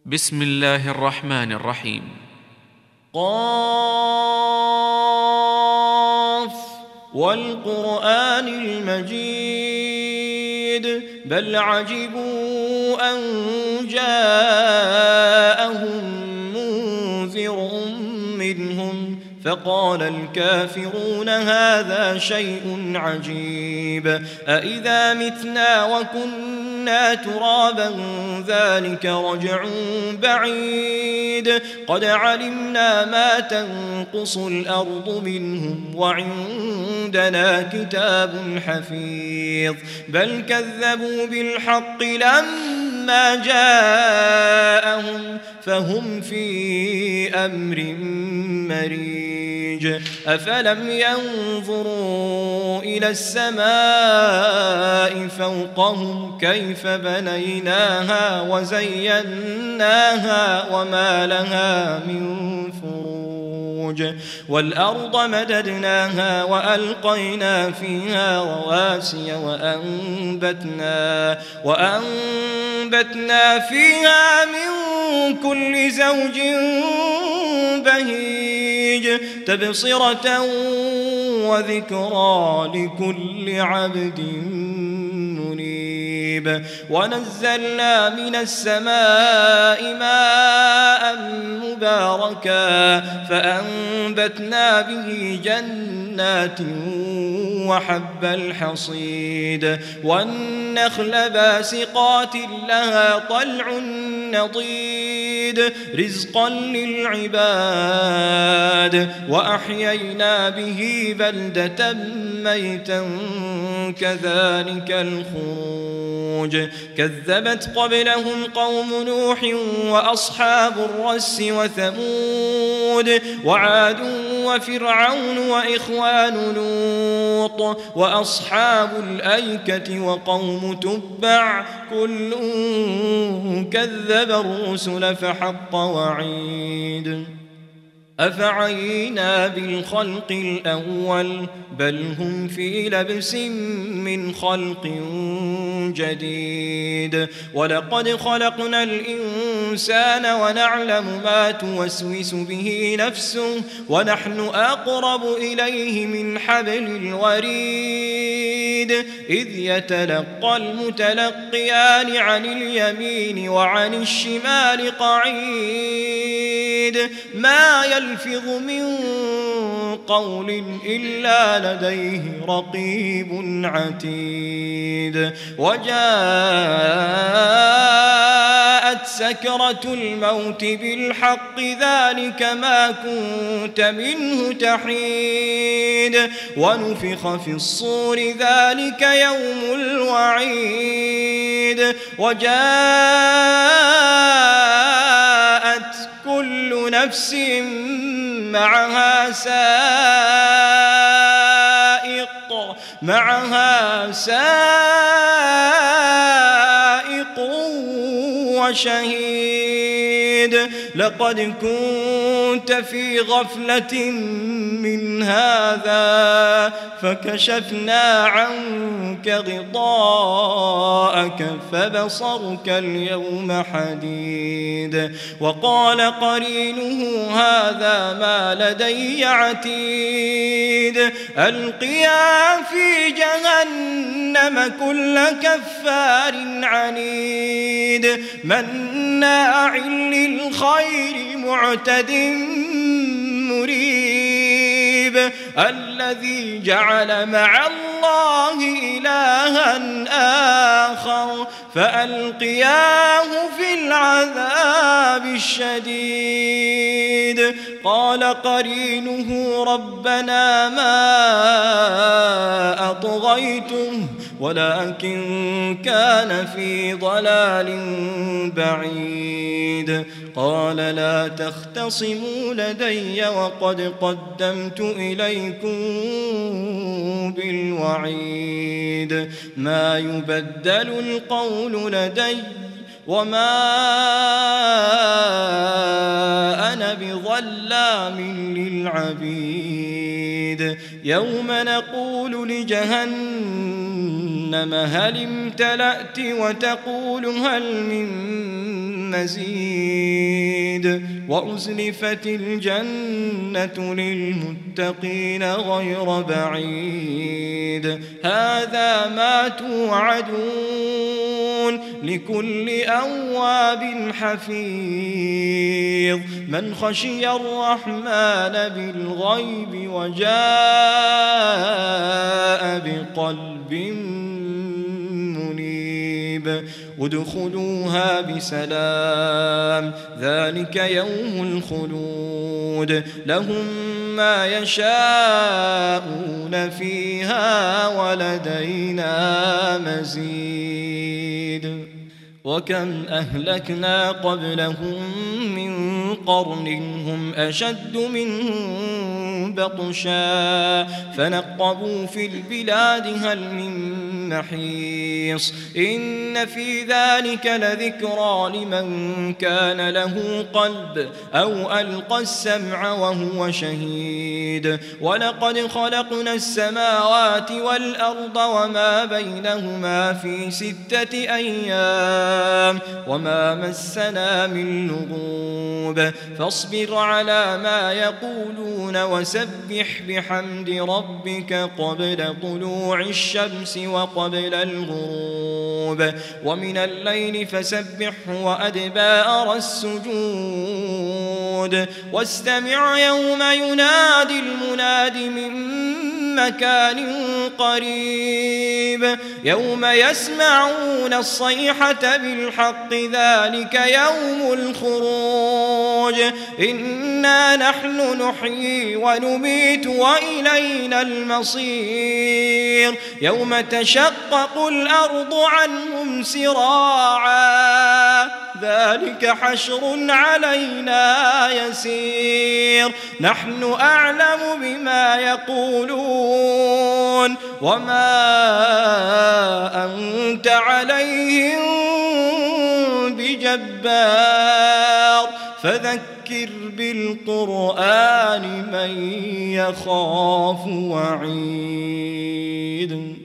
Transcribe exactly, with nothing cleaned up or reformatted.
بسم الله الرحمن الرحيم. قاف والقرآن المجيد بل عجبوا أن جاءهم منذر منهم فقال الكافرون هذا شيء عجيب أإذا متنا وكنا ترابا ذلك رجع بعيد قد علمنا ما تنقص الأرض منهم وعندنا كتاب حفيظ بل كذبوا بالحق لما جاءهم فهم في أمر مريج أفلم ينظروا إلى السماء فوقهم كيف بنيناها وزيناها وما لها من فروج والأرض مددناها وألقينا فيها رواسي وأنبتنا, وأنبتنا فيها من كل زوج بهيج تبصرة وذكرى لكل عبد منيب ونزلنا من السماء ماء مباركا فأنبتنا به جنات وحب الحصيد والنخل باسقات لها طلع نضيد رزقا للعباد وأحيينا به بلدة ميتا كذلك الخروج كذبت قبلهم قوم نوح وأصحاب الرس وثمود وعاد وفرعون وإخوان لوط وأصحاب الأيكة وقوم تبع كل كذب الرسل فحق وعيد أفعينا بالخلق الأول بل هم في لبس من خلق جديد ولقد خلقنا الإنسان ونعلم ما توسوس به نفسه ونحن أقرب إليه من حبل الوريد إذ يتلقى المتلقيان عن اليمين وعن الشمال قعيد ما يلفظ من قول إلا لديه رقيب عتيد وجاءت سكرة الموت بالحق ذلك ما كنت منه تحيد ونفخ في الصور ذلك يوم الوعيد وجاءت كل نفس معها سائق معها سائق وشهيد لقد كنت في غفلة من هذا فكشفنا عنك غطاءك فبصرك اليوم حديد وقال قرينه هذا ما لدي عتيد ألقيا في جهنم كل كفار عنيد مناع للخير معتد مريب الذي جعل مع الله إلها آخر فألقياه في العذاب الشديد قال قرينه ربنا ما أطغيته ولكن كان في ضلال بعيد قال لا تختصموا لدي وقد قدمت إليكم بالوعيد ما يبدل القول لدي وما أنا بظلام للعبيد يوم نقول لجهنم هل امتلأت وتقول هل من مزيد وأزلفت الجنة للمتقين غير بعيد هذا ما توعدون لكل أواب حفيظ من خشي الرحمن بالغيب وجاء بقلب منيب ادخلوها بسلام ذلك يوم الخلود لهم ما يشاءون فيها ولدينا مزيد وكم أهلكنا قبلهم من قرن هم أشد منهم بطشا فنقبوا في البلاد هل من محيص إن في ذلك لذكرى لمن كان له قلب أو ألقى السمع وهو شهيد ولقد خلقنا السماوات والأرض وما بينهما في ستة أيام وما مسنا من لغوب فاصبر على ما يقولون وسبح بحمد ربك قبل طلوع الشمس وقبل الغروب ومن الليل فسبحه وأدبار السجود واستمع يوم ينادي المناد من مكان قريب يوم يسمعون الصيحة بالحق ذلك يوم الخروج إنا نحن نحيي ونميت وإلينا المصير يوم تشقق الأرض عنهم سراعا ذلك حشر علينا يسير نحن أعلم بما يقولون وما أنت عليهم بجبار فذكر بالقرآن من يخاف وعيد